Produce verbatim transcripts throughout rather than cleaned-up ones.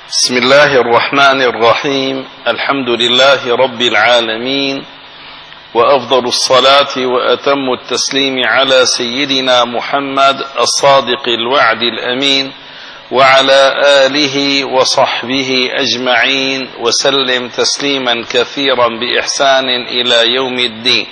بسم الله الرحمن الرحيم. الحمد لله رب العالمين، وأفضل الصلاة وأتم التسليم على سيدنا محمد الصادق الوعد الأمين، وعلى آله وصحبه أجمعين، وسلم تسليما كثيرا بإحسان إلى يوم الدين.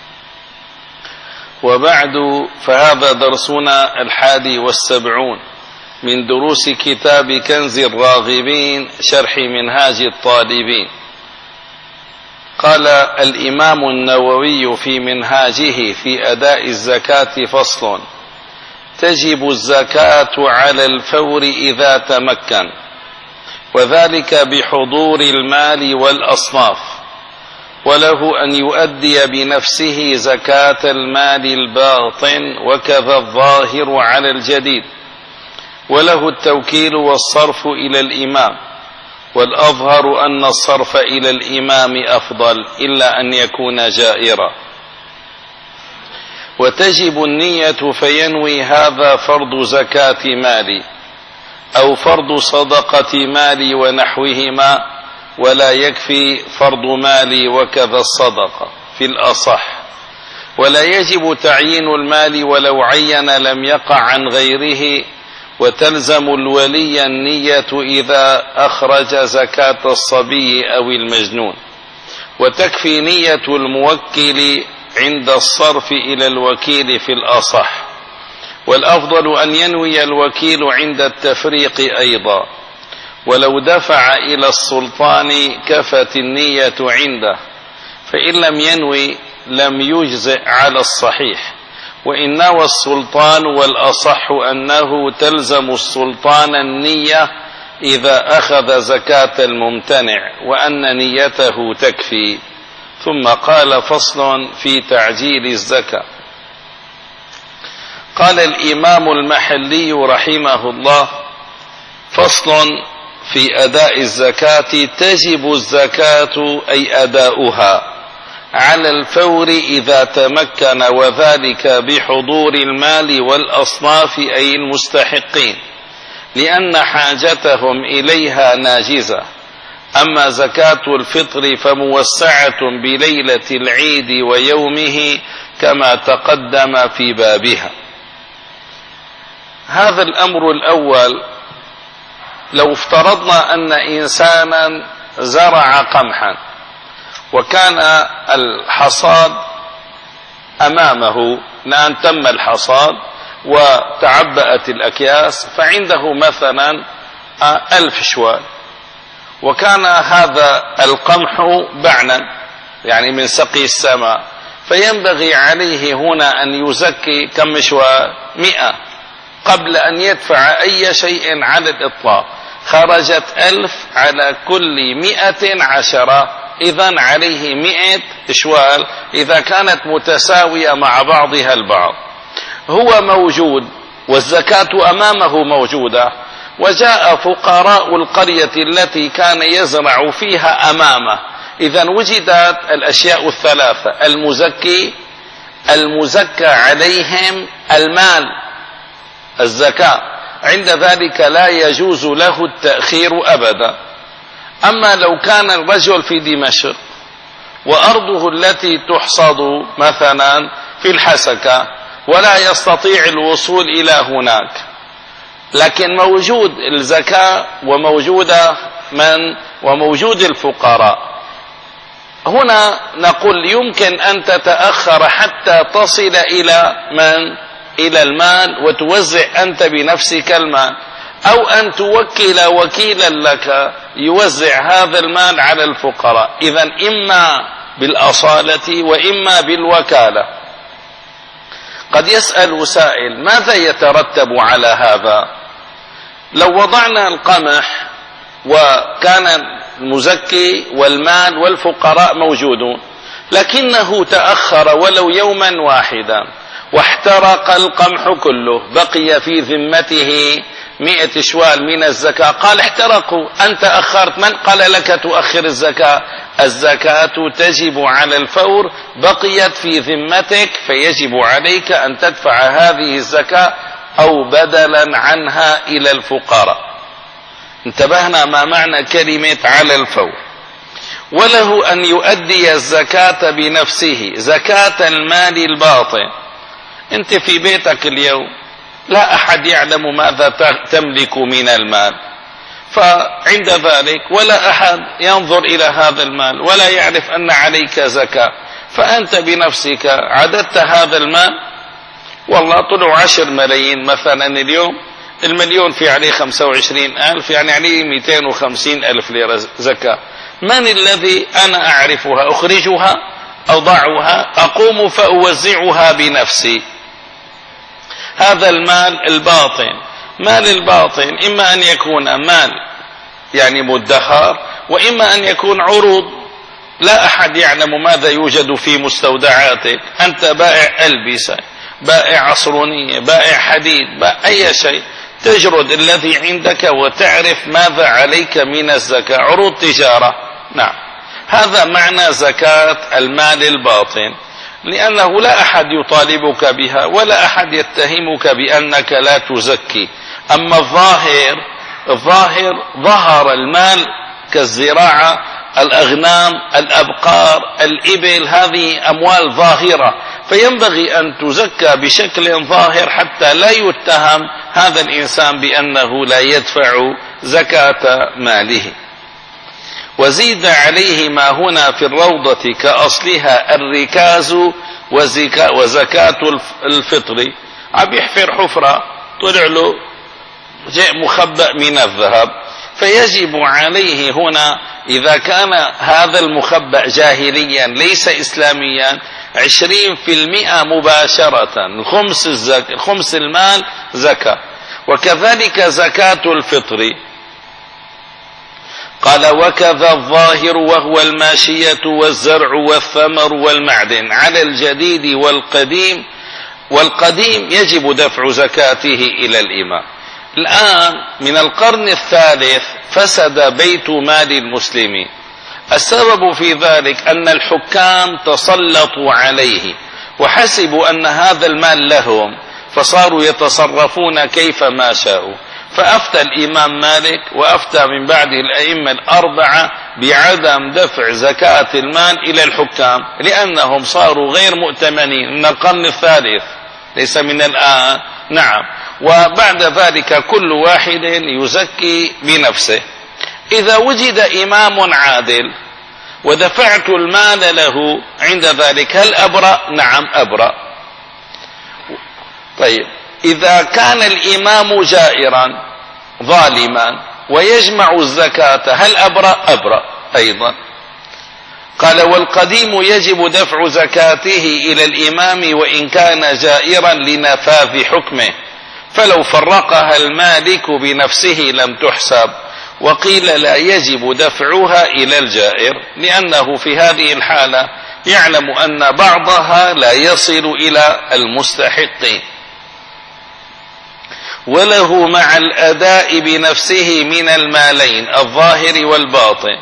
وبعد، فهذا درسنا الحادي والسبعون من دروس كتاب كنز الراغبين شرح منهاج الطالبين. قال الإمام النووي في منهاجه في أداء الزكاة: فصل: تجب الزكاة على الفور إذا تمكن، وذلك بحضور المال والأصناف، وله أن يؤدي بنفسه زكاة المال الباطن وكذا الظاهر على الجديد، وله التوكيل والصرف إلى الإمام، والأظهر أن الصرف إلى الإمام أفضل إلا أن يكون جائرا. وتجب النية فينوي هذا فرض زكاة مالي أو فرض صدقة مالي ونحوهما، ولا يكفي فرض مالي وكذا الصدقة في الأصح. ولا يجب تعيين المال، ولو عين لم يقع عن غيره، وتلزم الولي النية إذا أخرج زكاة الصبي أو المجنون، وتكفي نية الموكل عند الصرف إلى الوكيل في الأصح. والأفضل أن ينوي الوكيل عند التفريق أيضا، ولو دفع إلى السلطان كفت النية عنده، فإن لم ينوي لم يجزئ على الصحيح. وإن نوى السلطان، والأصح أنه تلزم السلطان النية إذا أخذ زكاة الممتنع، وأن نيته تكفي. ثم قال: فصل في تعجيل الزكاة. قال الإمام المحلي رحمه الله: فصل في أداء الزكاة. تجب الزكاة أي أداؤها على الفور إذا تمكن، وذلك بحضور المال والأصناف أي المستحقين، لأن حاجتهم إليها ناجزة. أما زكاة الفطر فموسعة بليلة العيد ويومه كما تقدم في بابها. هذا الأمر الأول: لو افترضنا أن إنسانا زرع قمحا، وكان الحصاد أمامه، لأن تم الحصاد وتعبأت الأكياس، فعنده مثلا ألف شوال، وكان هذا القمح بعنا يعني من سقي السماء، فينبغي عليه هنا أن يزكي كم شوال؟ مئة، قبل أن يدفع أي شيء على الإطلاق. خرجت ألف على كل مئة عشرة، إذن عليه مئة شوال إذا كانت متساوية مع بعضها البعض. هو موجود والزكاة أمامه موجودة، وجاء فقراء القرية التي كان يزرع فيها أمامه، إذن وجدت الأشياء الثلاثة: المزكي، المزكى عليهم، المال، الزكاة. عند ذلك لا يجوز له التأخير أبدا. أما لو كان الرجل في دمشق وأرضه التي تحصد مثلا في الحسكة ولا يستطيع الوصول إلى هناك، لكن موجود الزكاة وموجودة من وموجود الفقراء، هنا نقول يمكن أن تتأخر حتى تصل إلى من؟ إلى المال، وتوزع أنت بنفسك المال، أو أن توكل وكيلا لك يوزع هذا المال على الفقراء. إذن إما بالأصالة وإما بالوكالة. قد يسأل سائل: ماذا يترتب على هذا؟ لو وضعنا القمح وكان المزكي والمال والفقراء موجودون، لكنه تأخر ولو يوما واحدا واحترق القمح كله، بقي في ذمته مئة شوال من الزكاة، قال: احترقوا، أنت أخرت، من قال لك تؤخر الزكاة؟ الزكاة تجب على الفور، بقيت في ذمتك، فيجب عليك أن تدفع هذه الزكاة أو بدلا عنها إلى الفقراء. انتبهنا ما معنى كلمة على الفور. وله أن يؤدي الزكاة بنفسه، زكاة المال الباطن. أنت في بيتك اليوم لا أحد يعلم ماذا تملك من المال، فعند ذلك ولا أحد ينظر إلى هذا المال ولا يعرف أن عليك زكاة، فأنت بنفسك عددت هذا المال، والله طلعوا عشر ملايين مثلا اليوم، المليون في عليه خمسة وعشرين ألف، يعني عليه مئتين وخمسين ألف ليرة زكاة. من الذي أنا أعرفها أخرجها أضعها أقوم فأوزعها بنفسي؟ هذا المال الباطن. مال الباطن إما أن يكون مال يعني مدخر، وإما أن يكون عروض لا أحد يعلم ماذا يوجد في مستودعاتك. أنت بائع ألبسة، بائع عصرونية، بائع حديد، بائع أي شيء، تجرد الذي عندك وتعرف ماذا عليك من الزكاة، عروض تجارة. نعم، هذا معنى زكاة المال الباطن، لأنه لا أحد يطالبك بها ولا أحد يتهمك بأنك لا تزكي. أما الظاهر، الظاهر ظهر المال كالزراعة، الأغنام، الأبقار، الإبل، هذه أموال ظاهرة، فينبغي أن تزكى بشكل ظاهر حتى لا يتهم هذا الإنسان بأنه لا يدفع زكاة ماله. وزيد عليه ما هنا في الروضة كأصلها الركاز وزكاة الفطر. عم يحفر حفرة طلع له جاء مخبأ من الذهب، فيجب عليه هنا إذا كان هذا المخبأ جاهليا ليس إسلاميا عشرين في المئة مباشرة، الخمس, الزك... الخمس المال زكاة. وكذلك زكاة الفطر. قال وكذا الظاهر وهو الماشية والزرع والثمر والمعدن على الجديد والقديم، والقديم يجب دفع زكاته إلى الإمام. الآن من القرن الثالث فسد بيت مال المسلمين. السبب في ذلك أن الحكام تسلطوا عليه وحسبوا أن هذا المال لهم، فصاروا يتصرفون كيفما شاءوا. فأفتى الإمام مالك وأفتى من بعده الأئمة الأربعة بعدم دفع زكاة المال إلى الحكام، لأنهم صاروا غير مؤتمنين. من القرن الثالث ليس من الآن. نعم. وبعد ذلك كل واحد يزكي بنفسه. إذا وجد إمام عادل ودفعت المال له عند ذلك هل أبرأ؟ نعم أبرأ. طيب، إذا كان الإمام جائرا ظالما ويجمع الزكاة هل أبرأ؟ أبرأ أيضا. قال والقديم يجب دفع زكاته إلى الإمام وإن كان جائرا لنفاذ حكمه، فلو فرقها المالك بنفسه لم تحسب. وقيل لا يجب دفعها إلى الجائر، لأنه في هذه الحالة يعلم أن بعضها لا يصل إلى المستحقين. وله مع الأداء بنفسه من المالين الظاهر والباطن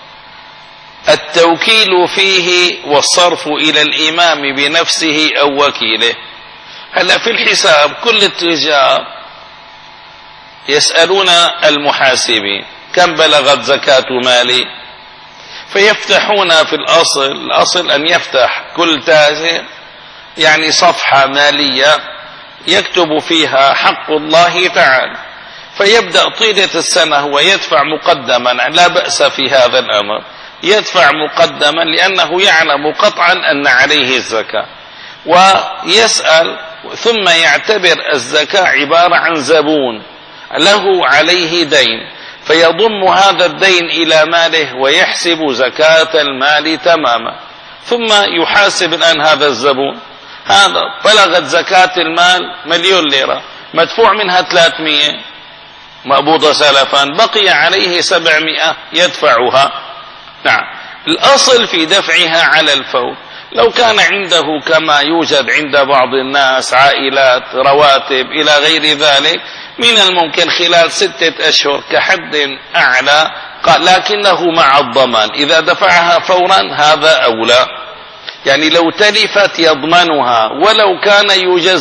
التوكيل فيه والصرف إلى الإمام بنفسه أو وكيله. هلا في الحساب كل التجار يسألون المحاسبين كم بلغت زكاة مالي، فيفتحون في الأصل، الأصل أن يفتح كل تاجر يعني صفحة مالية يكتب فيها حق الله تعالى، فيبدأ طيلة السنة ويدفع مقدما، لا بأس في هذا الأمر، يدفع مقدما لأنه يعلم قطعا أن عليه الزكاة، ويسأل ثم يعتبر الزكاة عبارة عن زبون له عليه دين، فيضم هذا الدين إلى ماله ويحسب زكاة المال تماما، ثم يحاسب الآن هذا الزبون، هذا بلغت زكاة المال مليون ليرة، مدفوع منها ثلاثمائة مقبوضة سلفا، بقي عليه سبعمائة يدفعها. نعم، الأصل في دفعها على الفور. لو كان عنده كما يوجد عند بعض الناس عائلات رواتب إلى غير ذلك، من الممكن خلال ستة أشهر كحد أعلى، لكنه مع الضمان إذا دفعها فورا هذا أولى، يعني لو تلفت يضمنها ولو كان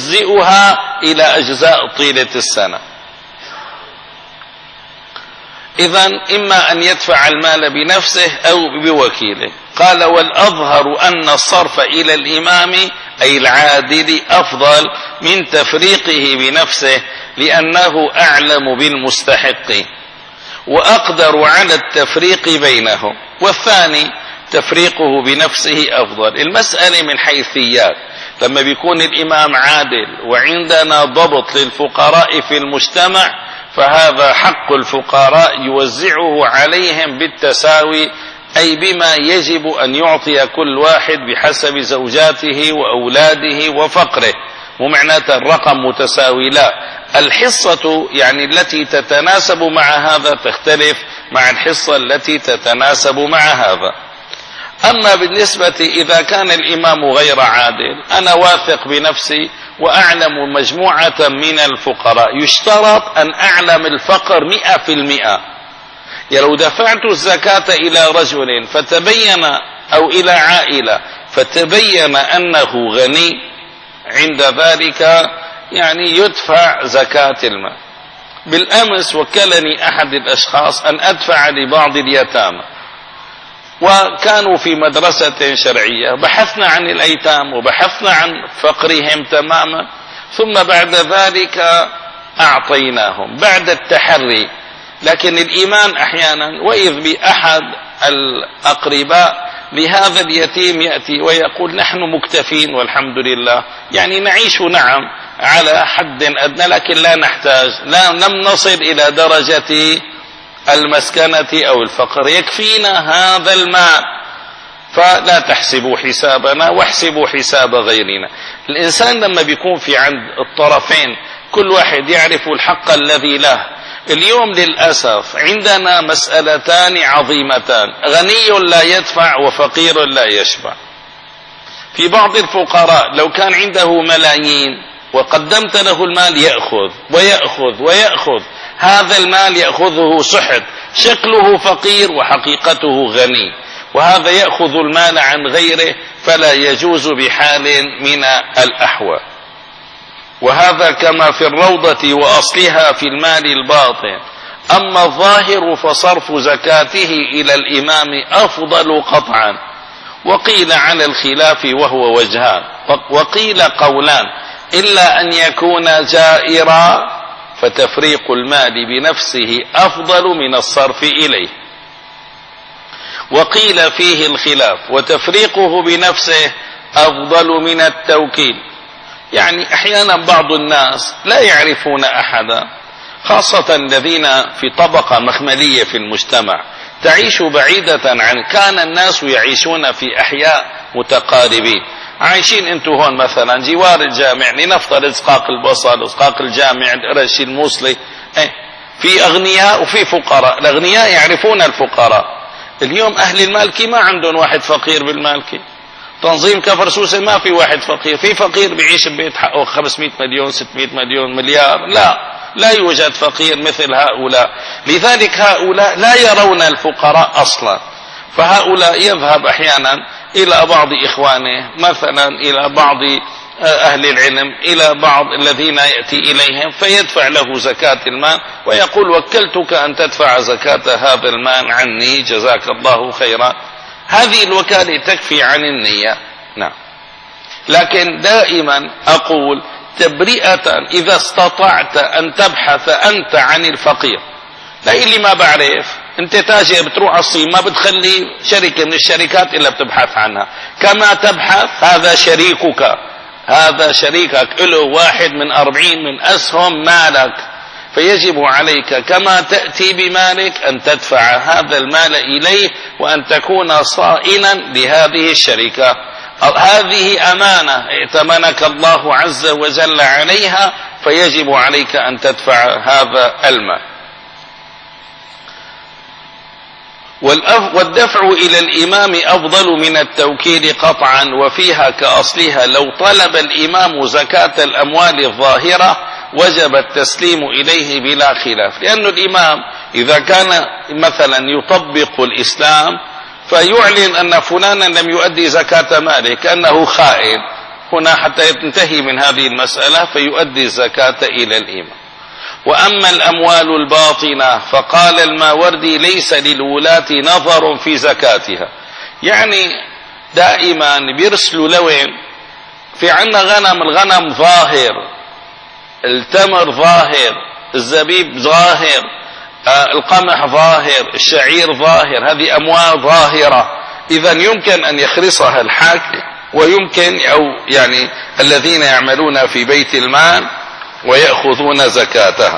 يجزئها إلى أجزاء طيلة السنة. إذن إما أن يدفع المال بنفسه أو بوكيله. قال والأظهر أن الصرف إلى الإمام أي العادل أفضل من تفريقه بنفسه، لأنه أعلم بالمستحق وأقدر على التفريق بينهم، والثاني تفريقه بنفسه أفضل. المسألة من حيثيات، لما بيكون الإمام عادل وعندنا ضبط للفقراء في المجتمع، فهذا حق الفقراء يوزعه عليهم بالتساوي، أي بما يجب أن يعطي كل واحد بحسب زوجاته وأولاده وفقره، ومعناته الرقم متساوي، لا، الحصة يعني التي تتناسب مع هذا تختلف مع الحصة التي تتناسب مع هذا. أما بالنسبة إذا كان الإمام غير عادل، أنا واثق بنفسي وأعلم مجموعة من الفقراء، يشترط أن أعلم الفقر مئة في المئة. يعني لو دفعت الزكاة إلى رجل فتبين أو إلى عائلة فتبين أنه غني، عند ذلك يعني يدفع زكاة المال. بالأمس وكلني أحد الأشخاص أن أدفع لبعض اليتامى، وكانوا في مدرسة شرعية، بحثنا عن الأيتام وبحثنا عن فقرهم تماما، ثم بعد ذلك أعطيناهم بعد التحري. لكن الإيمان أحيانا وإذ بأحد الأقرباء لهذا اليتيم يأتي ويقول نحن مكتفين والحمد لله، يعني نعيش نعم على حد أدنى، لكن لا نحتاج، لا لم نصل إلى درجة المسكنة أو الفقر، يكفينا هذا المال، فلا تحسبوا حسابنا واحسبوا حساب غيرنا. الإنسان لما بيكون في عند الطرفين كل واحد يعرف الحق الذي له. اليوم للأسف عندنا مسألتان عظيمتان، غني لا يدفع وفقير لا يشبع. في بعض الفقراء لو كان عنده ملايين وقدمت له المال يأخذ ويأخذ ويأخذ، هذا المال يأخذه سحت، شكله فقير وحقيقته غني، وهذا يأخذ المال عن غيره، فلا يجوز بحال من الأحوال. وهذا كما في الروضة وأصلها في المال الباطن. أما الظاهر فصرف زكاته إلى الإمام أفضل قطعا، وقيل على الخلاف وهو وجهان، وقيل قولان، إلا أن يكون جائرا فتفريق المال بنفسه أفضل من الصرف إليه. وقيل فيه الخلاف، وتفريقه بنفسه أفضل من التوكيل. يعني أحيانا بعض الناس لا يعرفون أحدا، خاصة الذين في طبقة مخملية في المجتمع تعيش بعيدة عن، كان الناس يعيشون في أحياء متقاربين، عايشين انتو هون مثلا جوار الجامع، لنفترض اسقاق البصل، اسقاق الجامع، الرشي، الموصلي، ايه، في أغنياء وفي فقراء. الأغنياء يعرفون الفقراء. اليوم أهل المالكي ما عندهم واحد فقير بالمالكي، تنظيم كفر سوسة ما في واحد فقير، في فقير بيعيش ببيت حقه خمسمائة مليون ستمائة مليون مليار، لا، لا يوجد فقير مثل هؤلاء. لذلك هؤلاء لا يرون الفقراء أصلا، فهؤلاء يذهب أحيانا إلى بعض إخوانه، مثلا إلى بعض أهل العلم، إلى بعض الذين يأتي إليهم فيدفع له زكاة المال ويقول وكلتك أن تدفع زكاة هذا المال عني جزاك الله خيرا. هذه الوكالة تكفي عن النية. نعم. لكن دائما أقول تبرئة إذا استطعت أن تبحث أنت عن الفقير، لا اللي ما بعرف، أنت تاجر بتروح على الصين ما بتخلي شركة من الشركات إلا بتبحث عنها، كما تبحث هذا شريكك، هذا شريكك له واحد من أربعين من أسهم مالك، فيجب عليك كما تأتي بمالك أن تدفع هذا المال إليه، وأن تكون صائنا لهذه الشركة. هذه أمانة ائتمنك الله عز وجل عليها، فيجب عليك أن تدفع هذا المال. والدفع إلى الإمام أفضل من التوكيل قطعا، وفيها كأصلها لو طلب الإمام زكاة الأموال الظاهرة وجب التسليم إليه بلا خلاف، لأن الإمام إذا كان مثلا يطبق الإسلام فيعلن أن فلانا لم يؤدي زكاة ماله كأنه خائن، هنا حتى ينتهي من هذه المسألة فيؤدي الزكاة إلى الإمام. وأما الأموال الباطنة فقال الماوردي ليس للولاة نظر في زكاتها. يعني دائما بيرسلوا لوين؟ في عنا غنم، الغنم ظاهر، التمر ظاهر، الزبيب ظاهر، آه القمح ظاهر، الشعير ظاهر، هذه أموال ظاهرة، إذا يمكن أن يخرصها الحاكم، ويمكن أو يعني الذين يعملون في بيت المال ويأخذون زكاتها،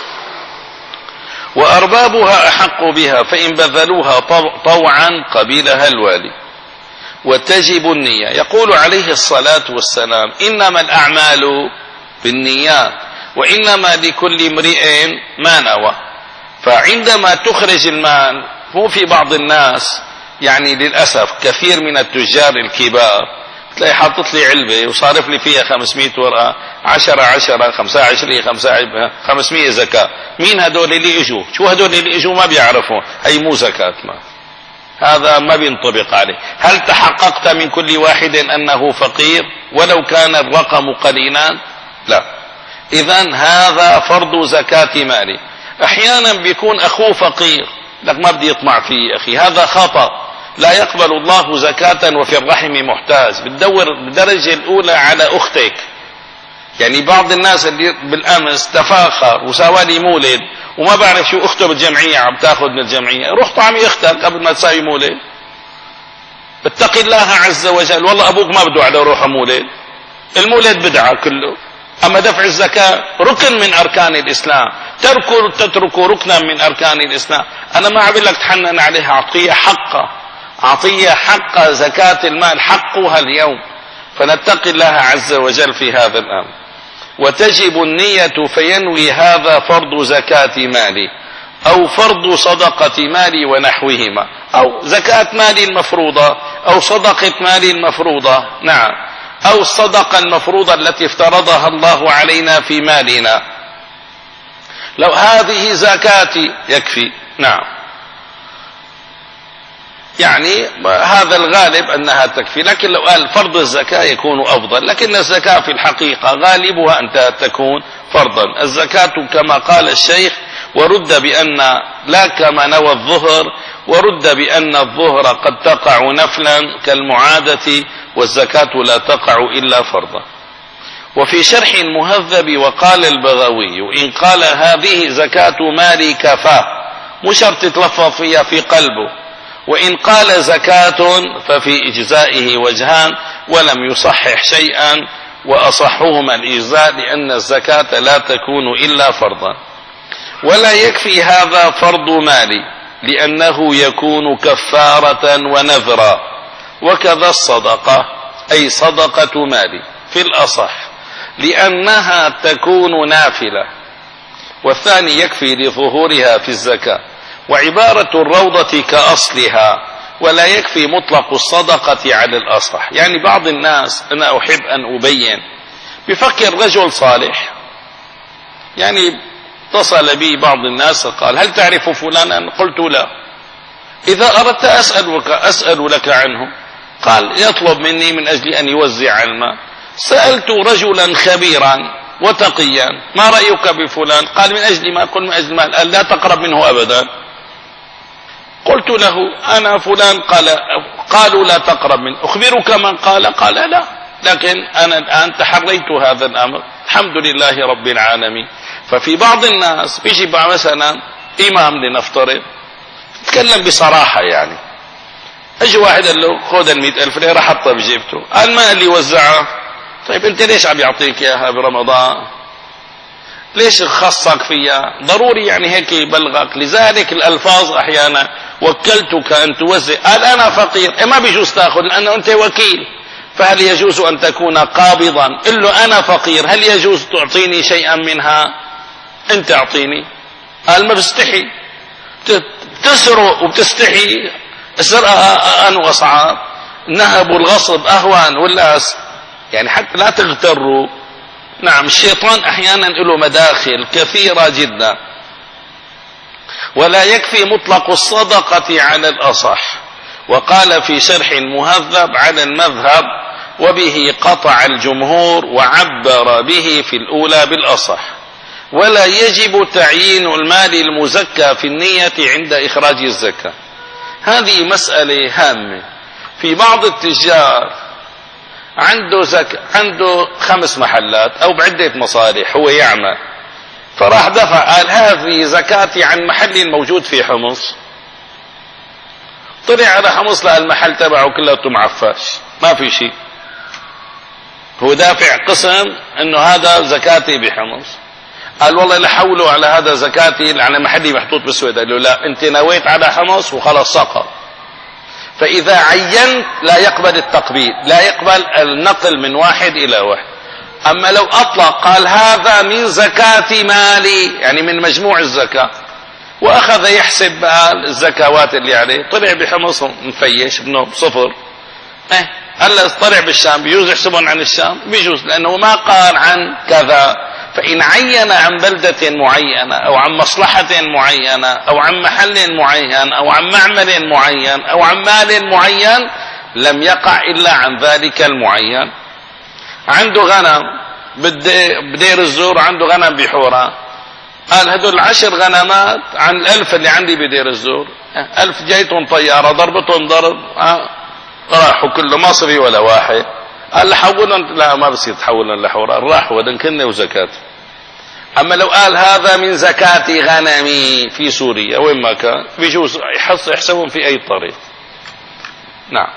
وأربابها أحق بها، فإن بذلوها طوعا قبلها الوالي. وتجب النية. يقول عليه الصلاة والسلام: إنما الأعمال بالنيات وإنما لكل امرئ ما نوى. فعندما تخرج المال، هو في بعض الناس يعني للأسف كثير من التجار الكبار تلاقي حاطط لي علبة وصارف لي فيها خمسمائة ورقة، عشرة عشرة، خمسة عشرين، خمسمائة زكاة. مين هدول اللي اجوا؟ شو هدول اللي اجوا؟ ما بيعرفون، هي مو زكاة ما، هذا ما بينطبق عليه. هل تحققت من كل واحد أنه فقير ولو كان الرقم قليلا؟ لا. إذن هذا فرض زكاة مالي. أحيانا بيكون أخوه فقير، لك ما بدي يطمع فيه أخي، هذا خطأ. لا يقبل الله زكاة وفي الرحم محتاج. بتدور بالدرجة الأولى على أختك. يعني بعض الناس اللي بالأمس تفاخر وسوالي مولد وما بعرف شو أخته بالجمعية عم تاخذ من الجمعية، روح طعمي أختك قبل ما تساوي مولد. اتق الله عز وجل. والله أبوك ما بده على روحه مولد، المولد بدعة كله. أما دفع الزكاة ركن من أركان الإسلام، تركوا تتركوا ركنا من أركان الإسلام. أنا ما أقول لك تحنن عليها، عطية حقه، عطية حق زكاة المال حقها اليوم، فنتقي الله عز وجل في هذا الأمر. وتجب النية فينوي هذا فرض زكاة مالي أو فرض صدقة مالي ونحوهما، أو زكاة مالي المفروضة أو صدقة مالي المفروضة، نعم، أو الصدقة المفروضة التي افترضها الله علينا في مالنا. لو هذه زكاتي يكفي، نعم، يعني هذا الغالب أنها تكفي. لكن لو قال فرض الزكاة يكون أفضل، لكن الزكاة في الحقيقة غالبها أن تكون فرضا. الزكاة كما قال الشيخ: ورد بأن لا كما نوى الظهر، ورد بأن الظهر قد تقع نفلا كالمعادة، والزكاة لا تقع إلا فرضا. وفي شرح المهذب وقال البغوي: إن قال هذه زكاة مالي كفاه، مش شرط تتلفظ فيها في قلبه. وإن قال زكاة ففي إجزائه وجهان، ولم يصحح شيئا، وأصحهما الإجزاء، لأن الزكاة لا تكون إلا فرضا. ولا يكفي هذا فرض مالي، لأنه يكون كفارة ونذرا. وكذا الصدقة، أي صدقة مالي في الأصح، لأنها تكون نافلة، والثاني يكفي لظهورها في الزكاة. وعبارة الروضة كأصلها، ولا يكفي مطلق الصدقة على الأصح. يعني بعض الناس، أنا أحب أن أبين، بفكر رجل صالح، يعني اتصل بي بعض الناس قال: هل تعرف فلانا؟ قلت لا. إذا أردت أسألك, أسأل لك عنه. قال: يطلب مني من أجل أن يوزع المال. سألت رجلا خبيرا وتقيا: ما رأيك بفلان؟ قال: من أجل ما. قل: من أجل المال. قال: لا تقرب منه أبدا. قلت له: أنا فلان. قال: قالوا لا تقرب منه. أخبرك من قال؟ قال: لا، لكن أنا الآن تحريت هذا الأمر، الحمد لله رب العالمين. ففي بعض الناس بيجي مثلا إمام لنفترض، تكلم بصراحة، يعني اجي واحد قال له: خذ المئة ألف ليرة حطها بجيبته. قال: ما اللي وزعها؟ طيب أنت ليش عم يعطيك إياها برمضان؟ ليش خصك فيها؟ ضروري يعني هيك يبلغك. لذلك الألفاظ أحيانا: وكلتك أن توزع. قال: أنا فقير. إيه ما بيجوز تأخذ لأنه أنت وكيل. فهل يجوز أن تكون قابضا؟ قل له: أنا فقير، هل يجوز تعطيني شيئا منها؟ أنت أعطيني. قال: ما بستحي. تسرق وبتستحي؟ السرقة أن وصعب، النهب والغصب أهون، ولا يعني حتى لا تغتروا. نعم، الشيطان أحيانا له مداخل كثيرة جدا. ولا يكفي مطلق الصدقة على الأصح. وقال في شرح المهذب على المذهب: وبه قطع الجمهور، وعبر به في الأولى بالأصح. ولا يجب تعيين المال المزكى في النية عند إخراج الزكاة. هذه مسألة هامة. في بعض التجار عنده زك... عنده خمس محلات أو بعدة مصالح هو يعمل، فراح دفع قال هذه زكاتي عن محل موجود في حمص، طلع على حمص لقى المحل تبعه كله معفاش ما في شيء، هو دافع قسم انه هذا زكاتي بحمص، قال والله لا حولوا على هذا زكاتي على محلي محطوط بالسويد، قال له لا انت نويت على حمص وخلاص سقط. فاذا عينت لا يقبل التقبيل، لا يقبل النقل من واحد الى واحد. اما لو اطلق قال هذا من زكاة مالي يعني من مجموع الزكاة، واخذ يحسب الزكوات اللي عليه، طلع بحمص مفيش ابنه صفر، اه هلا طلع بالشام بيجوز يحسبون عن الشام؟ بيجوز، لانه ما قال عن كذا. فان عين عن بلدة معينة او عن مصلحة معينة او عن محل معين او عن معمل معين او عن مال معين لم يقع الا عن ذلك المعين. عنده غنم بدير الزور، عنده غنم بحورة، قال هدول العشر غنمات عن الألف اللي عندي بدير الزور، ألف جايتهم طيارة ضربتهم ضرب اه راحوا كله ما صفي ولا واحد، قال لحولن لا ما بصير تحولن لحورة، راحوا ودن كنه وزكاته. أما لو قال هذا من زكاة غنمي في سوريا وين ما كان بيجوز يحسبون في أي طريق. نعم.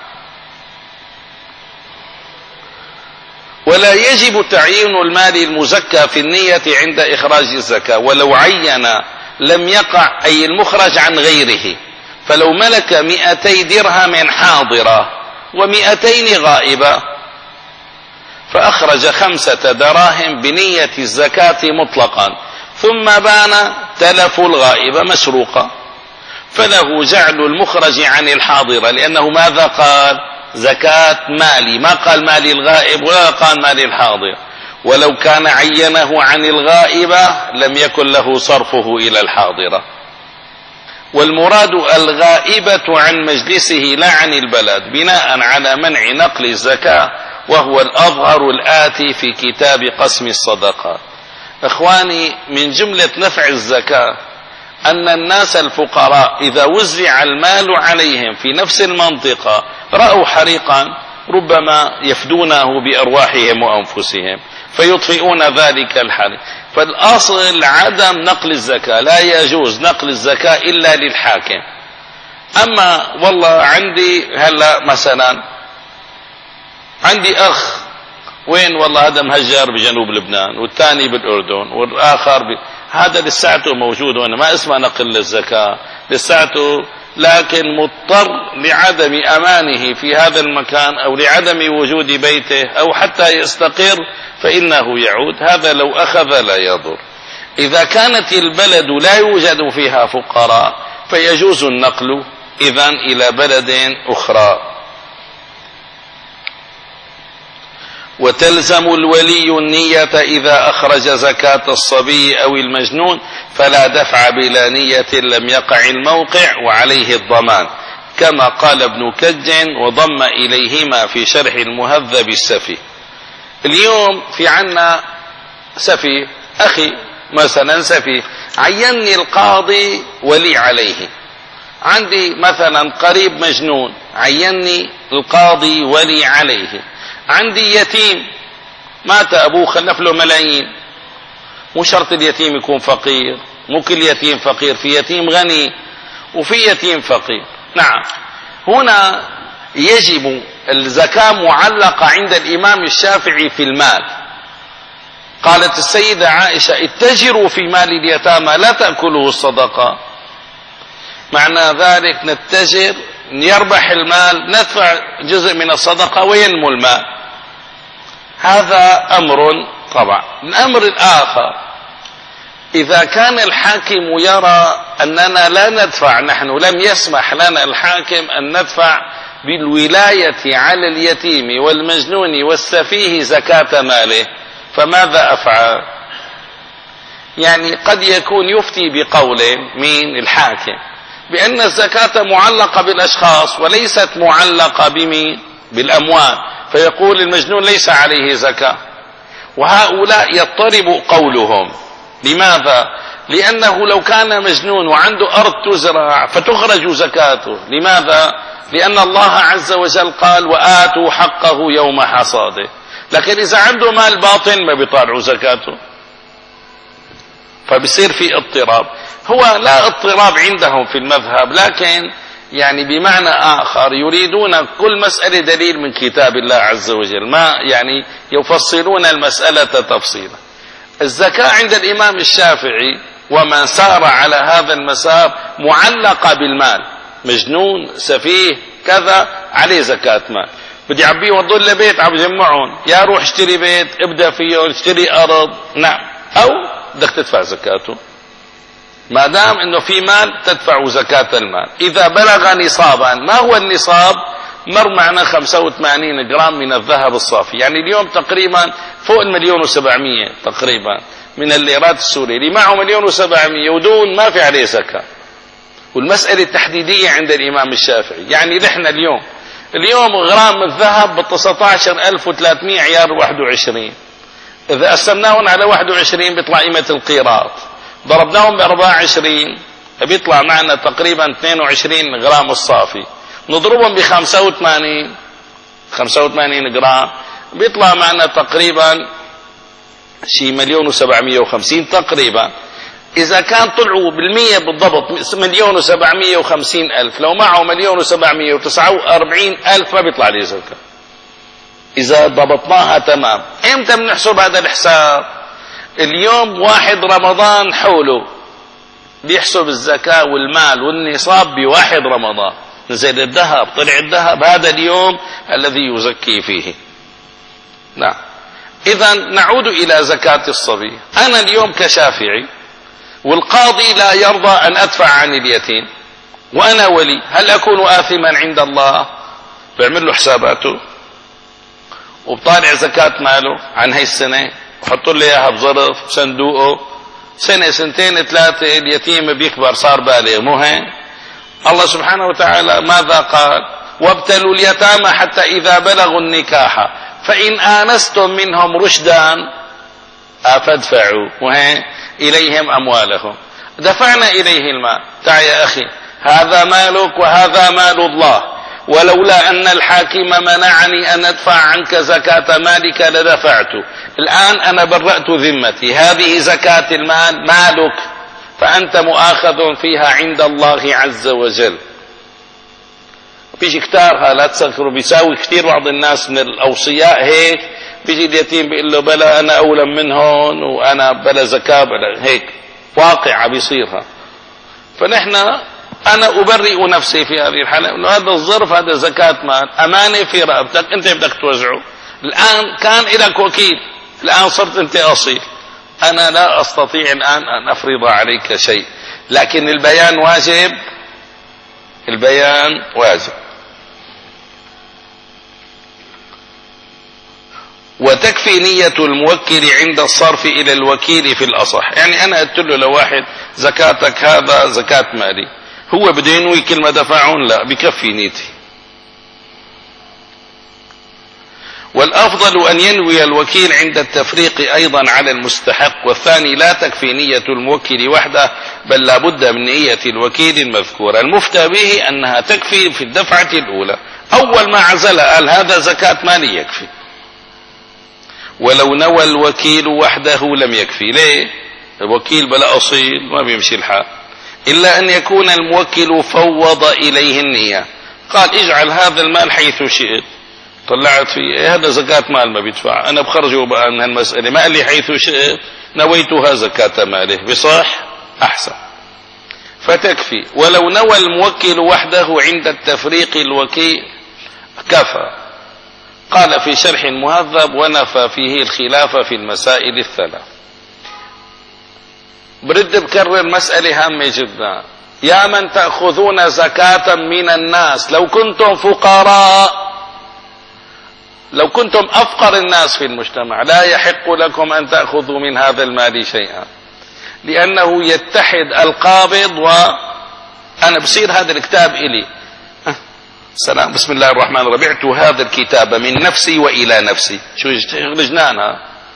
ولا يجب تعيين المال المزكى في النية عند إخراج الزكاة، ولو عين لم يقع أي المخرج عن غيره. فلو ملك مئتي درهم حاضرة ومئتين غائبة فأخرج خمسة دراهم بنية الزكاة مطلقا، ثم بان تلف الغائبة مسروقة، فله جعل المخرج عن الحاضرة، لأنه ماذا قال؟ زكاة مالي، ما قال مالي الغائب ولا قال مالي الحاضر. ولو كان عينه عن الغائبة لم يكن له صرفه إلى الحاضرة. والمراد الغائبة عن مجلسه لا عن البلد، بناء على منع نقل الزكاة، وهو الأظهر الآتي في كتاب قسم الصدقات. إخواني، من جملة نفع الزكاة أن الناس الفقراء إذا وزع المال عليهم في نفس المنطقة رأوا حريقا ربما يفدونه بأرواحهم وأنفسهم فيطفئون ذلك الحريق. فالأصل عدم نقل الزكاة، لا يجوز نقل الزكاة إلا للحاكم. أما والله عندي هلا مثلا عندي أخ وين والله هذا مهجر بجنوب لبنان والثاني بالأردن والآخر ب... هذا لساعته موجود وأنا ما اسمه نقل للزكاة لساعته، لكن مضطر لعدم أمانه في هذا المكان أو لعدم وجود بيته أو حتى يستقر فإنه يعود. هذا لو أخذ لا يضر. إذا كانت البلد لا يوجد فيها فقراء فيجوز النقل إذن إلى بلد أخرى. وتلزم الولي النية إذا أخرج زكاة الصبي أو المجنون، فلا دفع بلا نية لم يقع الموقع وعليه الضمان، كما قال ابن كج وضم إليهما في شرح المهذب السفي. اليوم في عنا سفي أخي مثلا سفي، عيني القاضي ولي عليه. عندي مثلا قريب مجنون، عيني القاضي ولي عليه. عندي يتيم مات أبوه خلف له ملايين، مو شرط اليتيم يكون فقير، مو كل يتيم فقير، في يتيم غني وفي يتيم فقير. نعم، هنا يجب الزكاة معلقة عند الإمام الشافعي في المال. قالت السيدة عائشة اتجروا في مال اليتامى لا تأكله الصدقة. معنى ذلك نتجر يربح المال ندفع جزء من الصدقة وينمو المال. هذا أمر. طبعا الأمر الآخر، إذا كان الحاكم يرى أننا لا ندفع، نحن لم يسمح لنا الحاكم أن ندفع بالولاية على اليتيم والمجنون والسفيه زكاة ماله، فماذا أفعل؟ يعني قد يكون يفتي بقوله من الحاكم بأن الزكاة معلقة بالأشخاص وليست معلقة بمين؟ بالأموال، فيقول المجنون ليس عليه زكاة، وهؤلاء يضطرب قولهم لماذا؟ لأنه لو كان مجنون وعنده أرض تزرع فتخرج زكاته. لماذا؟ لأن الله عز وجل قال وآتوا حقه يوم حصاده. لكن إذا عنده مال باطن ما بيطالعوا زكاته، فبصير في اضطراب. هو لا اضطراب عندهم في المذهب، لكن يعني بمعنى آخر يريدون كل مسألة دليل من كتاب الله عز وجل، ما يعني يفصلون المسألة تفصيلا. الزكاة عند الإمام الشافعي ومن سار على هذا المسار معلقة بالمال. مجنون سفيه كذا عليه زكاة مال، بدي عبيه وضل لبيت عم يجمعهم، يا روح اشتري بيت ابدأ فيه اشتري أرض، نعم، أو بدك تدفع زكاته. ما دام انه في مال تدفع زكاة المال. اذا بلغ نصابا، ما هو النصاب؟ مر معنا خمسة وثمانين جرام من الذهب الصافي، يعني اليوم تقريبا فوق المليون وسبعمية تقريبا من الليرات السورية، اللي معه مليون وسبعمية ودون ما في عليه زكاة. والمسألة التحديدية عند الامام الشافعي، يعني نحن اليوم اليوم غرام الذهب ب تسعة عشر ألف وثلاثمية عيار واحد وعشرين، اذا قسمناهم على واحد وعشرين بيطلع قيمة القيراط، ضربناهم ب أربعة وعشرين بيطلع معنا تقريبا اثنين وعشرين جرام الصافي، نضربهم ب خمسة وثمانين خمسة وثمانين جرام بيطلع معنا تقريبا شي مليون وسبعمية وخمسين تقريبا. اذا كان طلعوا بالمية بالضبط مليون وسبعمية وخمسين الف، لو معه مليون وسبعمية وتسعة واربعين الف ما بيطلع عليه زكاة. اذا ضبطناها تمام. امتى بنحسب هذا الحساب؟ اليوم واحد رمضان حوله بيحسب الزكاة والمال والنصاب بواحد رمضان، نزل الذهب طلع الذهب، هذا اليوم الذي يزكي فيه. نعم. إذا نعود إلى زكاة الصبي. أنا اليوم كشافعي والقاضي لا يرضى أن أدفع عن اليتيم وأنا ولي، هل أكون آثما عند الله؟ بعمل له حساباته وبطالع زكاة ماله عن هاي السنة وحطوا له اياها بظرف صندوقه، سنة سنتين ثلاثة اليتيم بيكبر صار بالغ، مو هيك؟ الله سبحانه وتعالى ماذا قال؟ وابتلوا اليتامى حتى إذا بلغوا النكاح فإن آنستم منهم رشدا فادفعوا إليهم أموالهم. دفعنا إليه المال، تعال يا أخي هذا مالك وهذا مال الله، ولولا أن الحاكم منعني أن أدفع عنك زكاة مالك لدفعته، الآن أنا برأت ذمتي، هذه زكاة المال مالك فأنت مؤاخذ فيها عند الله عز وجل. بيجي كتار لا تسخروا، بيساوي كثير بعض الناس من الأوصياء هيك، بيجي اليتيم بيقول له بلا أنا أولى منهن وأنا بلا زكاة بلا هيك، واقعة بيصيرها. فنحن أنا أبرئ نفسي في هذه الحالة إنه هذا الظرف هذا زكاة مال أمانة في رقبتك، أنت بدك توزعه. الآن كان لك وكيل، الآن صرت أنت أصيل، أنا لا أستطيع الآن أن أفرض عليك شيء، لكن البيان واجب، البيان واجب. وتكفي نية الموكل عند الصرف إلى الوكيل في الأصح. يعني أنا قلت له لواحد زكاتك هذا زكاة مالي، هو بده ينوي كل ما دفعون؟ لا، بكفي نيتي. والأفضل أن ينوي الوكيل عند التفريق أيضا على المستحق، والثاني لا تكفي نية الموكل وحده بل لا بد من نية الوكيل المذكورة. المفتى به أنها تكفي في الدفعة الأولى، أول ما عزل قال هذا زكاة مالي يكفي، ولو نوى الوكيل وحده لم يكفي. ليه؟ الوكيل بلا أصيل ما بيمشي الحال، إلا أن يكون الموكل فوض إليه النية، قال اجعل هذا المال حيث شئت، طلعت فيه هذا زكاة مال ما بيدفع، أنا بخرجه بقى من هالمسألة، ما قال لي حيث شئت نويتها زكاة ماله، بصح أحسن فتكفي. ولو نوى الموكل وحده عند التفريق الوكيل كفى. قال في شرح المهذب ونفى فيه الخلاف في المسائل الثلاث. برد بكرر مسألة هامة جدا، يا من تأخذون زكاة من الناس، لو كنتم فقراء، لو كنتم أفقر الناس في المجتمع لا يحق لكم أن تأخذوا من هذا المال شيئا، لأنه يتحد القابض. وأنا بصير هذا الكتاب إلي سلام بسم الله الرحمن الرحيم، بعت هذا الكتاب من نفسي وإلى نفسي، شو جنانها؟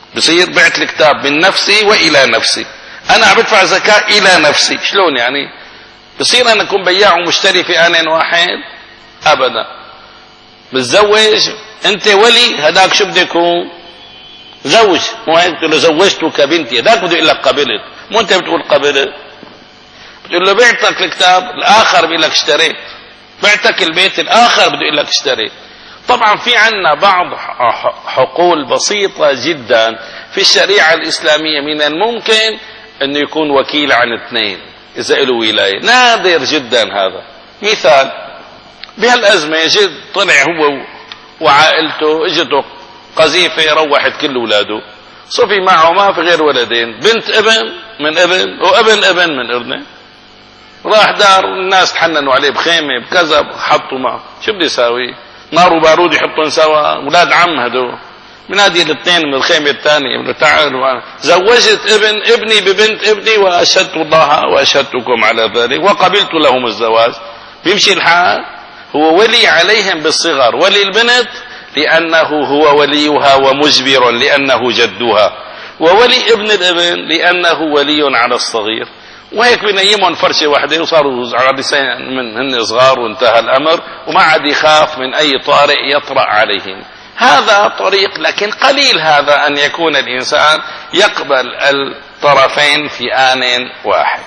بصير بعت الكتاب من نفسي وإلى نفسي. أنا عم بدفع زكاة إلى نفسي. شلون يعني؟ بصير أنا أكون بياع ومشتري في آن واحد؟ أبدا. بتزوج أنت ولي، هداك شو بده يكون؟ زوج. مو هيك بتقول له زوجتك بنتي، هداك بده يقول لك قبلت، مو أنت بتقول قبلت. بتقول له بعتك الكتاب، الآخر بيقول لك اشتريت. بعتك البيت، الآخر بده يقول لك اشتريت. طبعا في عنا بعض حقول بسيطة جدا في الشريعة الإسلامية من الممكن أنه يكون وكيل عن اثنين إذا له ولاية، نادر جدا هذا. مثال بهالأزمة جد طلع هو وعائلته اجته قذيفة روحت كل أولاده، صفي معه ما في غير ولدين، بنت ابن من ابن وابن ابن من ابنه. راح دار الناس تحننوا عليه بخيمة بكذا حطوا معه، شو بده يساوي؟ نار وبارود يحطون سوا، اولاد عم هدول. بنادي الاثنين من الخيمة الثانية بقول تعالوا زوجت ابن ابني ببنت ابني واشهدت الله واشهدتكم على ذلك وقبلت لهم الزواج. بيمشي الحال. هو ولي عليهم بالصغر، ولي البنت لأنه هو وليها ومجبر لأنه جدها، وولي ابن الابن لأنه ولي على الصغير. وهيك بنيمهم فرشة واحدة وصاروا عرسين من هن صغار وانتهى الأمر، وما عاد يخاف من أي طارئ يطرأ عليهم. هذا طريق، لكن قليل هذا أن يكون الإنسان يقبل الطرفين في آن واحد.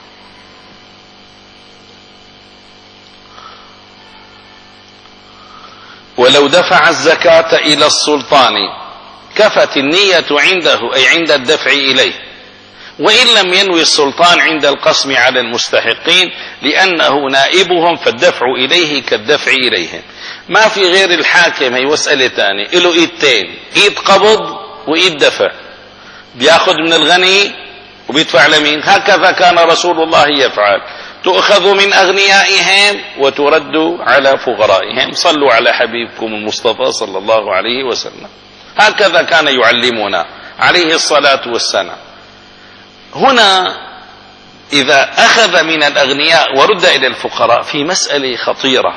ولو دفع الزكاة إلى السلطان كفت النية عنده، أي عند الدفع إليه، وإن لم ينوي السلطان عند القسم على المستحقين لأنه نائبهم، فالدفع إليه كالدفع إليهم. ما في غير الحاكم، هي مسألة ثانية، له إيدتين، إيد قبض وإيد دفع، بياخذ من الغني وبيدفع لمين. هكذا كان رسول الله يفعل، تؤخذ من أغنيائهم وترد على فقرائهم. صلوا على حبيبكم المصطفى صلى الله عليه وسلم. هكذا كان يعلمنا عليه الصلاة والسلام. هنا إذا أخذ من الأغنياء ورد إلى الفقراء في مسألة خطيرة.